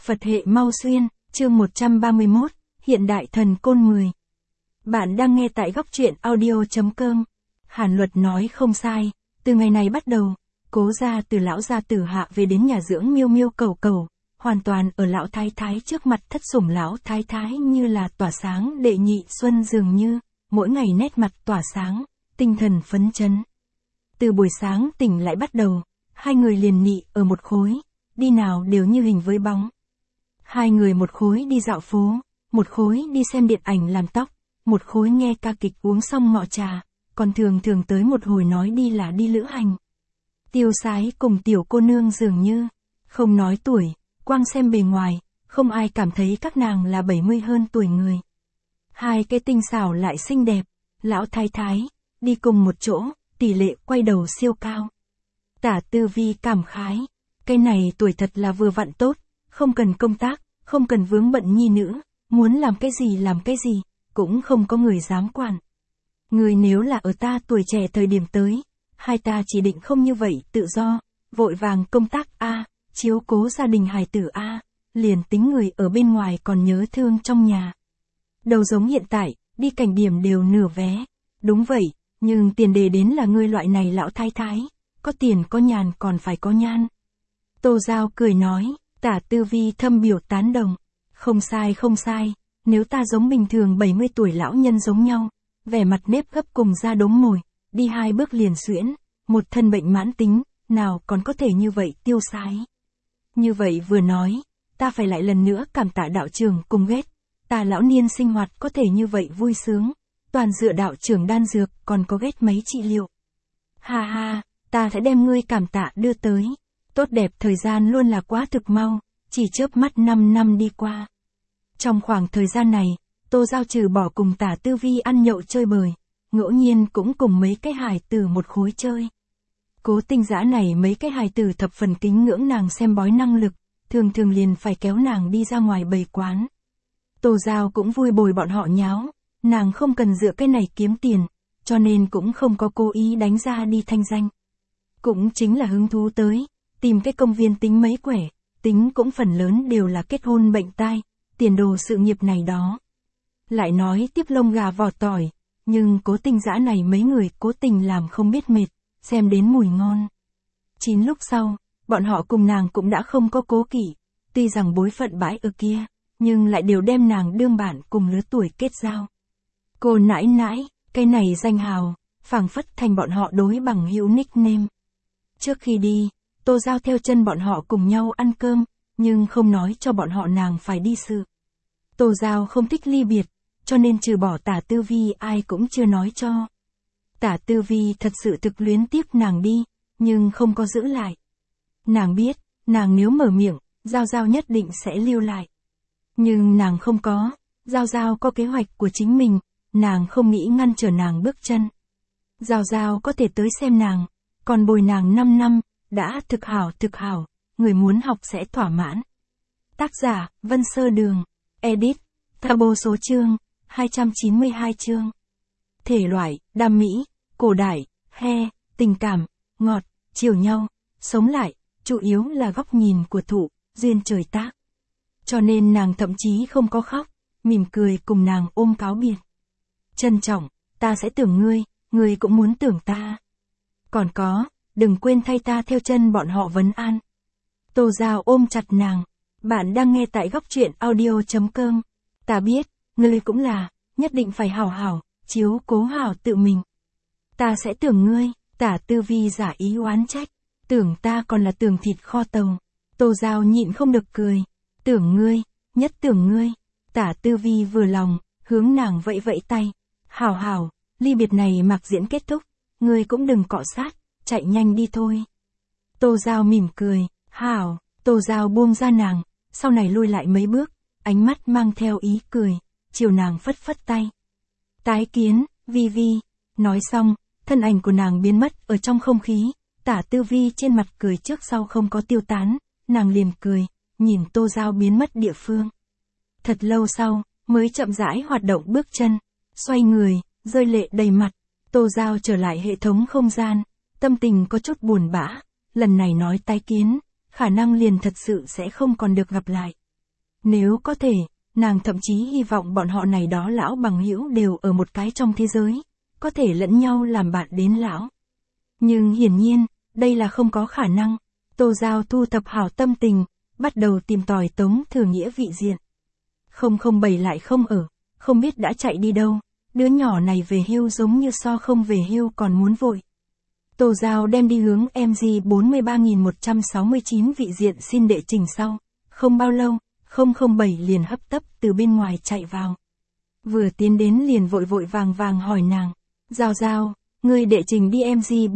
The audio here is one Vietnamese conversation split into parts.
Phật hệ mau xuyên, chương 131, hiện đại thần côn 10. Bạn đang nghe tại góc truyện audio.com. Hàn Luật nói không sai, từ ngày này bắt đầu, Cố gia từ lão gia tử hạ về đến nhà dưỡng Miêu Miêu Cầu Cầu, hoàn toàn ở lão thái thái trước mặt thất sủng lão thái thái như là tỏa sáng đệ nhị xuân dường như, mỗi ngày nét mặt tỏa sáng, tinh thần phấn chấn. Từ buổi sáng tỉnh lại bắt đầu, hai người liền nị ở một khối, đi nào đều như hình với bóng. Hai người một khối đi dạo phố, một khối đi xem điện ảnh làm tóc, một khối nghe ca kịch uống xong ngọ trà, còn thường tới một hồi nói đi là đi lữ hành. Tiêu Sái cùng tiểu cô nương dường như, không nói tuổi, quang xem bề ngoài, không ai cảm thấy các nàng là 70 hơn tuổi người. Hai cái tinh xảo lại xinh đẹp, lão thái thái, đi cùng một chỗ, tỷ lệ quay đầu siêu cao. Tả Tư Vi cảm khái, cái này tuổi thật là vừa vặn tốt, không cần công tác, không cần vướng bận nhi nữ, muốn làm cái gì, cũng không có người dám quản. Người nếu là ở ta tuổi trẻ thời điểm tới, hai ta chỉ định không như vậy tự do, vội vàng công tác a, chiếu cố gia đình hài tử a, liền tính người ở bên ngoài còn nhớ thương trong nhà. Đầu giống hiện tại, đi cảnh điểm đều nửa vé. Đúng vậy, nhưng tiền đề đến là ngươi loại này lão thái thái, có tiền có nhàn còn phải có nhan. Tô Giao cười nói, Tả Tư Vi thâm biểu tán đồng. Không sai, nếu ta giống bình thường 70 tuổi lão nhân giống nhau, vẻ mặt nếp gấp cùng ra đống mồi, đi hai bước liền xuyễn, một thân bệnh mãn tính, nào còn có thể như vậy tiêu sái. Như vậy vừa nói, ta phải lại lần nữa cảm tạ đạo trưởng cùng ghét, ta lão niên sinh hoạt có thể như vậy vui sướng, toàn dựa đạo trưởng đan dược còn có ghét mấy trị liệu. Ha ha, ta sẽ đem ngươi cảm tạ đưa tới. Tốt đẹp thời gian luôn là quá thực mau, chỉ chớp mắt 5 năm đi qua. Trong khoảng thời gian này, Tô Giao trừ bỏ cùng Tả Tư Vi ăn nhậu chơi bời, ngẫu nhiên cũng cùng mấy cái hài tử một khối chơi. Cố Tinh Dã này mấy cái hài tử thập phần kính ngưỡng nàng xem bói năng lực, thường liền phải kéo nàng đi ra ngoài bày quán. Tô Giao cũng vui bồi bọn họ nháo, nàng không cần dựa cái này kiếm tiền, cho nên cũng không có cố ý đánh ra đi thanh danh. Cũng chính là hứng thú tới, tìm cái công viên tính mấy quẻ, tính cũng phần lớn đều là kết hôn bệnh tai, tiền đồ sự nghiệp này đó. Lại nói tiếp lông gà vỏ tỏi, nhưng Cố Tinh Dã này mấy người cố tình làm không biết mệt, xem đến mùi ngon. 9 lúc sau, bọn họ cùng nàng cũng đã không có cố kỵ, tuy rằng bối phận bãi ở kia, nhưng lại đều đem nàng đương bạn cùng lứa tuổi kết giao. Cô nãi nãi, cái này danh hào, phảng phất thành bọn họ đối bằng hữu nickname. Trước khi đi, Tô Giao theo chân bọn họ cùng nhau ăn cơm, nhưng không nói cho bọn họ nàng phải đi sự. Tô Giao không thích ly biệt, cho nên trừ bỏ Tả Tư Vi ai cũng chưa nói cho. Tả Tư Vi thật sự thực luyến tiếc nàng đi, nhưng không có giữ lại. Nàng biết, nàng nếu mở miệng, Giao Giao nhất định sẽ lưu lại. Nhưng nàng không có, Giao Giao có kế hoạch của chính mình, nàng không nghĩ ngăn trở nàng bước chân. Giao Giao có thể tới xem nàng, còn bồi nàng 5 năm, đã thực hảo, người muốn học sẽ thỏa mãn. Tác giả, Vân Sơ Đường, edit, Thabo số chương, 292 chương. Thể loại, đam mỹ, cổ đại, he, tình cảm, ngọt, chiều nhau, sống lại, chủ yếu là góc nhìn của thụ, duyên trời tác. Cho nên nàng thậm chí không có khóc, mỉm cười cùng nàng ôm cáo biệt. Trân trọng, ta sẽ tưởng ngươi cũng muốn tưởng ta. Còn có, đừng quên thay ta theo chân bọn họ vấn an. Tô Giao ôm chặt nàng, bạn đang nghe tại góc truyện audio.com. Ta biết, ngươi cũng là, nhất định phải hảo, chiếu cố hảo tự mình. Ta sẽ tưởng ngươi, Tả Tư Vi giả ý oán trách, tưởng ta còn là tưởng thịt kho tàu. Tô Giao nhịn không được cười, tưởng ngươi, nhất tưởng ngươi. Tả Tư Vi vừa lòng, hướng nàng vẫy tay, hảo, ly biệt này mặc diễn kết thúc, ngươi cũng đừng cọ sát, chạy nhanh đi thôi. Tô Giao mỉm cười, hảo. Tô Giao buông ra nàng, sau này lui lại mấy bước, ánh mắt mang theo ý cười, chiều nàng phất tay. Tái kiến, Vi Vi. Nói xong, thân ảnh của nàng biến mất ở trong không khí, Tả Tư Vi trên mặt cười trước sau không có tiêu tán, nàng liền cười, nhìn Tô Giao biến mất địa phương. Thật lâu sau, mới chậm rãi hoạt động bước chân, xoay người, rơi lệ đầy mặt. Tô Giao trở lại hệ thống không gian, tâm tình có chút buồn bã, lần này nói tái kiến, khả năng liền thật sự sẽ không còn được gặp lại. Nếu có thể, nàng thậm chí hy vọng bọn họ này đó lão bằng hữu đều ở một cái trong thế giới, có thể lẫn nhau làm bạn đến lão. Nhưng hiển nhiên, đây là không có khả năng. Tô Giao thu thập hảo tâm tình, bắt đầu tìm tòi Tống Thừa Nghĩa vị diện. 007 lại không ở, không biết đã chạy đi đâu, đứa nhỏ này về hưu giống như so không về hưu còn muốn vội. Tô Giao đem đi hướng MG 43169 vị diện xin đệ trình sau. Không bao lâu, 007 liền hấp tấp từ bên ngoài chạy vào. Vừa tiến đến liền vội vội vàng vàng hỏi nàng. Giao Giao, người đệ trình đi MG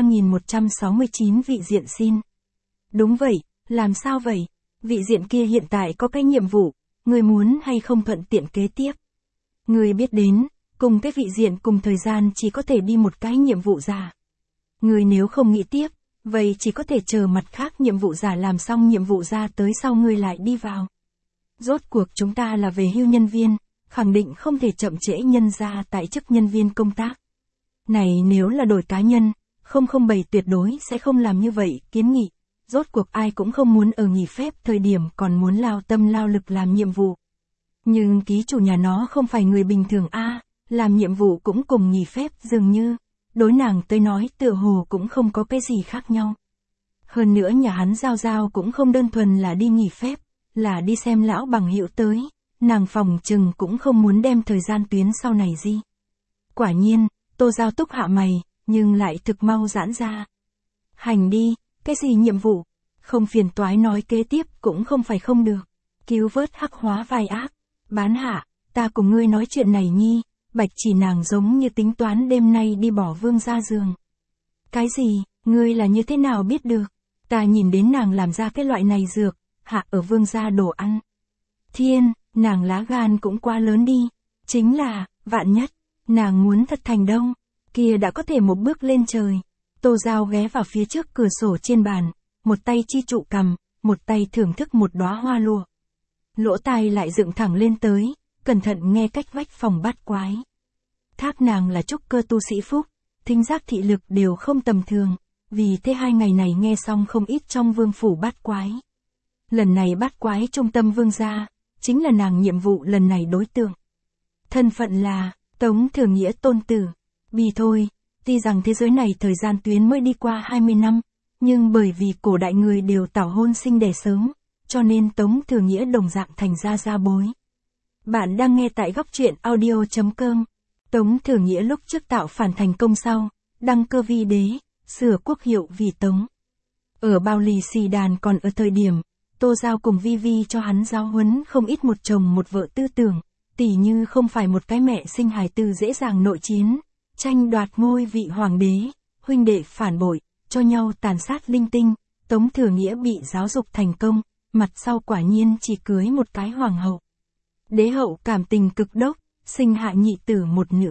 43169 vị diện xin. Đúng vậy, làm sao vậy? Vị diện kia hiện tại có cái nhiệm vụ, người muốn hay không thuận tiện kế tiếp. Người biết đến, cùng cái vị diện cùng thời gian chỉ có thể đi một cái nhiệm vụ giả. Người nếu không nghĩ tiếp, vậy chỉ có thể chờ mặt khác nhiệm vụ giả làm xong nhiệm vụ ra tới sau người lại đi vào. Rốt cuộc chúng ta là về hưu nhân viên, khẳng định không thể chậm trễ nhân ra tại chức nhân viên công tác. Này nếu là đổi cá nhân, 007 tuyệt đối sẽ không làm như vậy, kiến nghị. Rốt cuộc ai cũng không muốn ở nghỉ phép thời điểm còn muốn lao tâm lao lực làm nhiệm vụ. Nhưng ký chủ nhà nó không phải người bình thường a, làm nhiệm vụ cũng cùng nghỉ phép dường như, đối nàng tới nói tựa hồ cũng không có cái gì khác nhau. Hơn nữa nhà hắn Giao Giao cũng không đơn thuần là đi nghỉ phép, là đi xem lão bằng hữu tới, nàng phòng chừng cũng không muốn đem thời gian tuyến sau này gì. Quả nhiên, Tô Giao túc hạ mày, nhưng lại thực mau giãn ra. Hành đi, cái gì nhiệm vụ? Không phiền toái nói kế tiếp cũng không phải không được. Cứu vớt hắc hóa vai ác. Bán hạ, ta cùng ngươi nói chuyện này nhi, Bạch Chỉ nàng giống như tính toán đêm nay đi bỏ Vương ra giường. Cái gì, ngươi là như thế nào biết được? Ta nhìn đến nàng làm ra cái loại này dược, hạ ở Vương ra đồ ăn. Thiên, nàng lá gan cũng quá lớn đi. Chính là, vạn nhất, nàng muốn thật thành đông, kia đã có thể một bước lên trời. Tô Giao ghé vào phía trước cửa sổ trên bàn, một tay chi trụ cằm, một tay thưởng thức một đóa hoa lụa. Lỗ tai lại dựng thẳng lên tới, cẩn thận nghe cách vách phòng bát quái. Thác nàng là trúc cơ tu sĩ phúc, thính giác thị lực đều không tầm thường, vì thế 2 ngày này nghe xong không ít trong vương phủ bát quái. Lần này bát quái trung tâm vương gia, chính là nàng nhiệm vụ lần này đối tượng. Thân phận là, Tống Thừa Nghĩa tôn tử. Vì thôi, tuy rằng thế giới này thời gian tuyến mới đi qua 20 năm, nhưng bởi vì cổ đại người đều tảo hôn sinh đẻ sớm, cho nên Tống Thừa Nghĩa đồng dạng thành ra gia bối. Bạn đang nghe tại góc truyện audio.com. Tống Thừa Nghĩa lúc trước tạo phản thành công sau, đăng cơ vi đế, sửa quốc hiệu vì Tống. Ở Bao Lì Xì Đàn còn ở thời điểm, Tô Giao cùng Vi Vi cho hắn giáo huấn không ít một chồng một vợ tư tưởng, tỉ như không phải một cái mẹ sinh hài tử dễ dàng nội chiến, tranh đoạt ngôi vị hoàng đế, huynh đệ phản bội, cho nhau tàn sát linh tinh. Tống Thừa Nghĩa bị giáo dục thành công, mặt sau quả nhiên chỉ cưới một cái hoàng hậu. Đế hậu cảm tình cực đốc, sinh hạ nhị tử một nữ.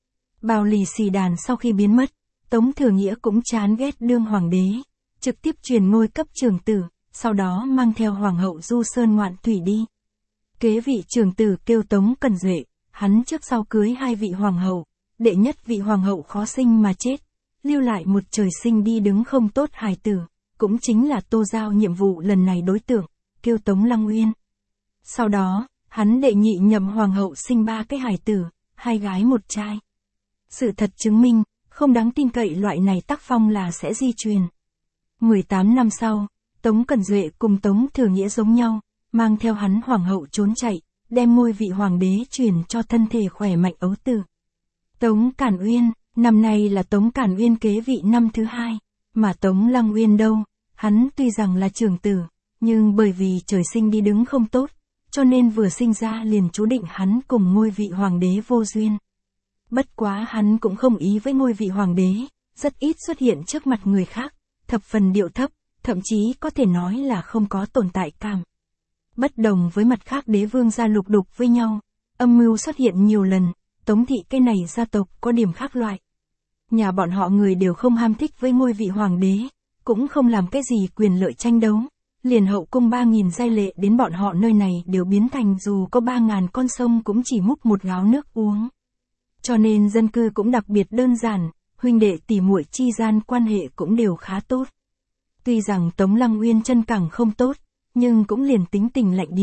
Bao Lì Xì Đàn sau khi biến mất, Tống Thừa Nghĩa cũng chán ghét đương hoàng đế, trực tiếp truyền ngôi cấp trưởng tử, sau đó mang theo hoàng hậu du sơn ngoạn thủy đi. Kế vị trưởng tử kêu Tống Cần Duệ, hắn trước sau cưới 2 vị hoàng hậu, đệ nhất vị hoàng hậu khó sinh mà chết, lưu lại một trời sinh đi đứng không tốt hài tử, cũng chính là Tô Giao nhiệm vụ lần này đối tượng, kêu Tống Lăng Uyên. Sau đó, hắn đệ nhị nhậm hoàng hậu sinh 3 cái hài tử, 2 gái 1 trai. Sự thật chứng minh, không đáng tin cậy loại này tác phong là sẽ di truyền. 18 năm sau, Tống Cần Duệ cùng Tống Thừa Nghĩa giống nhau, mang theo hắn hoàng hậu trốn chạy, đem ngôi vị hoàng đế truyền cho thân thể khỏe mạnh ấu tử. Tống Cản Uyên, năm nay là Tống Cản Uyên kế vị năm thứ 2, mà Tống Lăng Uyên đâu, hắn tuy rằng là trưởng tử, nhưng bởi vì trời sinh đi đứng không tốt, cho nên vừa sinh ra liền chú định hắn cùng ngôi vị hoàng đế vô duyên. Bất quá hắn cũng không ý với ngôi vị hoàng đế, rất ít xuất hiện trước mặt người khác, thập phần điệu thấp, thậm chí có thể nói là không có tồn tại cảm. Bất đồng với mặt khác đế vương gia lục đục với nhau, âm mưu xuất hiện nhiều lần, Tống thị cái này gia tộc có điểm khác loại. Nhà bọn họ người đều không ham thích với ngôi vị hoàng đế, cũng không làm cái gì quyền lợi tranh đấu, liền hậu cung 3.000 giai lệ đến bọn họ nơi này đều biến thành dù có 3.000 con sông cũng chỉ múc một gáo nước uống. Cho nên dân cư cũng đặc biệt đơn giản, huynh đệ tỷ muội chi gian quan hệ cũng đều khá tốt. Tuy rằng Tống Lăng Uyên chân cẳng không tốt, nhưng cũng liền tính tình lạnh điểm,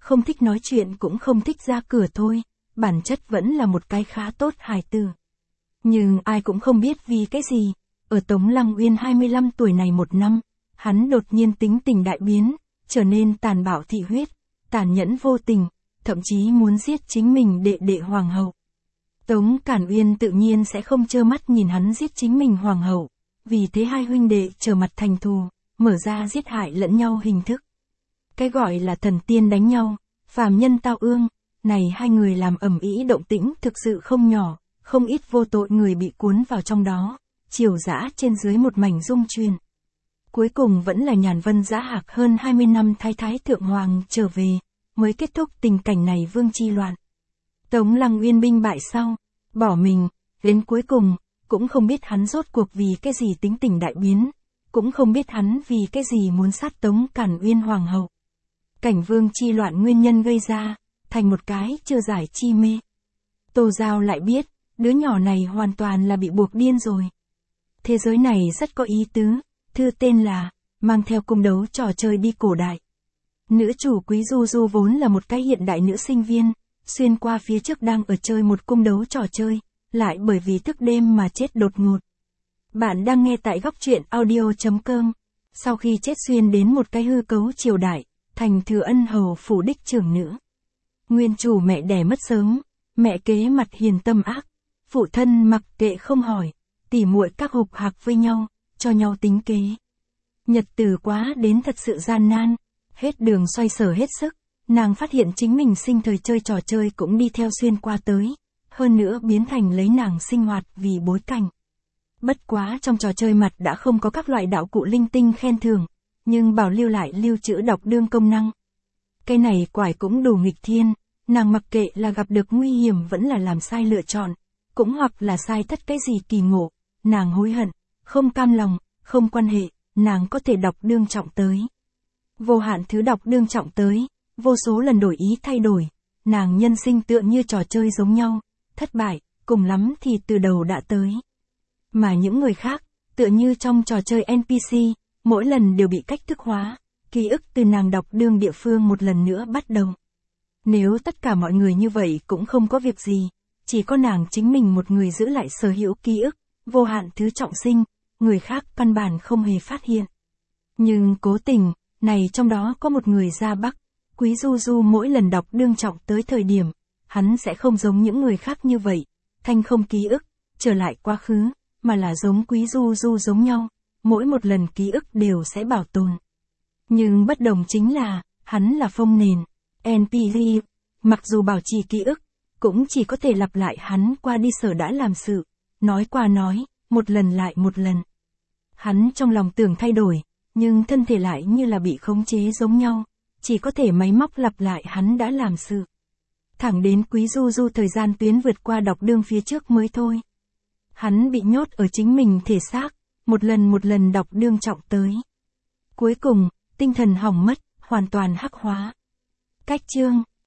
không thích nói chuyện cũng không thích ra cửa thôi, bản chất vẫn là một cái khá tốt hài tử. Nhưng ai cũng không biết vì cái gì, ở Tống Lăng Uyên 25 tuổi này một năm, hắn đột nhiên tính tình đại biến, trở nên tàn bạo thị huyết, tàn nhẫn vô tình, thậm chí muốn giết chính mình đệ đệ hoàng hậu. Tống Cản Uyên tự nhiên sẽ không trơ mắt nhìn hắn giết chính mình hoàng hậu, vì thế hai huynh đệ trở mặt thành thù, mở ra giết hại lẫn nhau hình thức. Cái gọi là thần tiên đánh nhau, phàm nhân tao ương, này hai người làm ầm ĩ động tĩnh thực sự không nhỏ, không ít vô tội người bị cuốn vào trong đó, triều dã trên dưới một mảnh rung truyền. Cuối cùng vẫn là Nhàn Vân Giá Hạc hơn 20 năm thái thượng hoàng trở về, mới kết thúc tình cảnh này vương chi loạn. Tống Lăng Uyên binh bại sau, bỏ mình, đến cuối cùng, cũng không biết hắn rốt cuộc vì cái gì tính tình đại biến, cũng không biết hắn vì cái gì muốn sát Tống Cản Uyên hoàng hậu. Cảnh vương chi loạn nguyên nhân gây ra, thành một cái chưa giải chi mê. Tô Giao lại biết, đứa nhỏ này hoàn toàn là bị buộc điên rồi. Thế giới này rất có ý tứ, thư tên là, mang theo cung đấu trò chơi đi cổ đại. Nữ chủ Quý Du Du vốn là một cái hiện đại nữ sinh viên, xuyên qua phía trước đang ở chơi một cung đấu trò chơi, lại bởi vì thức đêm mà chết đột ngột. Bạn đang nghe tại góc truyện audio.com. Sau khi chết xuyên đến một cái hư cấu triều đại, thành Thừa Ân hầu phủ đích trưởng nữ. Nguyên chủ mẹ đẻ mất sớm, mẹ kế mặt hiền tâm ác, phụ thân mặc kệ không hỏi, tỉ muội các hục hạc với nhau, cho nhau tính kế. Nhật tử quá đến thật sự gian nan, hết đường xoay sở hết sức, nàng phát hiện chính mình sinh thời chơi trò chơi cũng đi theo xuyên qua tới, hơn nữa biến thành lấy nàng sinh hoạt vì bối cảnh. Bất quá trong trò chơi mặt đã không có các loại đạo cụ linh tinh khen thưởng, nhưng bảo lưu lại lưu trữ đọc đương công năng. Cái này quải cũng đủ nghịch thiên, nàng mặc kệ là gặp được nguy hiểm vẫn là làm sai lựa chọn, cũng hoặc là sai thất cái gì kỳ ngộ, nàng hối hận, không cam lòng, không quan hệ, nàng có thể đọc đương trọng tới. Vô hạn thứ đọc đương trọng tới, vô số lần đổi ý thay đổi, nàng nhân sinh tựa như trò chơi giống nhau, thất bại, cùng lắm thì từ đầu đã tới. Mà những người khác, tựa như trong trò chơi NPC, mỗi lần đều bị cách thức hóa, ký ức từ nàng đọc đương địa phương một lần nữa bắt đầu. Nếu tất cả mọi người như vậy cũng không có việc gì, chỉ có nàng chính mình một người giữ lại sở hữu ký ức, vô hạn thứ trọng sinh, người khác căn bản không hề phát hiện. Nhưng cố tình, này trong đó có một người ra Bắc, Quý Du Du mỗi lần đọc đương trọng tới thời điểm, hắn sẽ không giống những người khác như vậy, thanh không ký ức, trở lại quá khứ, mà là giống Quý Du Du giống nhau, mỗi một lần ký ức đều sẽ bảo tồn. Nhưng bất đồng chính là, hắn là phông nền, NPC, mặc dù bảo trì ký ức, cũng chỉ có thể lặp lại hắn qua đi sở đã làm sự, nói qua nói, một lần lại một lần. Hắn trong lòng tưởng thay đổi, nhưng thân thể lại như là bị khống chế giống nhau, chỉ có thể máy móc lặp lại hắn đã làm sự. Thẳng đến Quý Du Du thời gian tuyến vượt qua đọc đương phía trước mới thôi. Hắn bị nhốt ở chính mình thể xác, một lần đọc đương trọng tới. Cuối cùng, tinh thần hỏng mất, hoàn toàn hắc hóa. Cách chương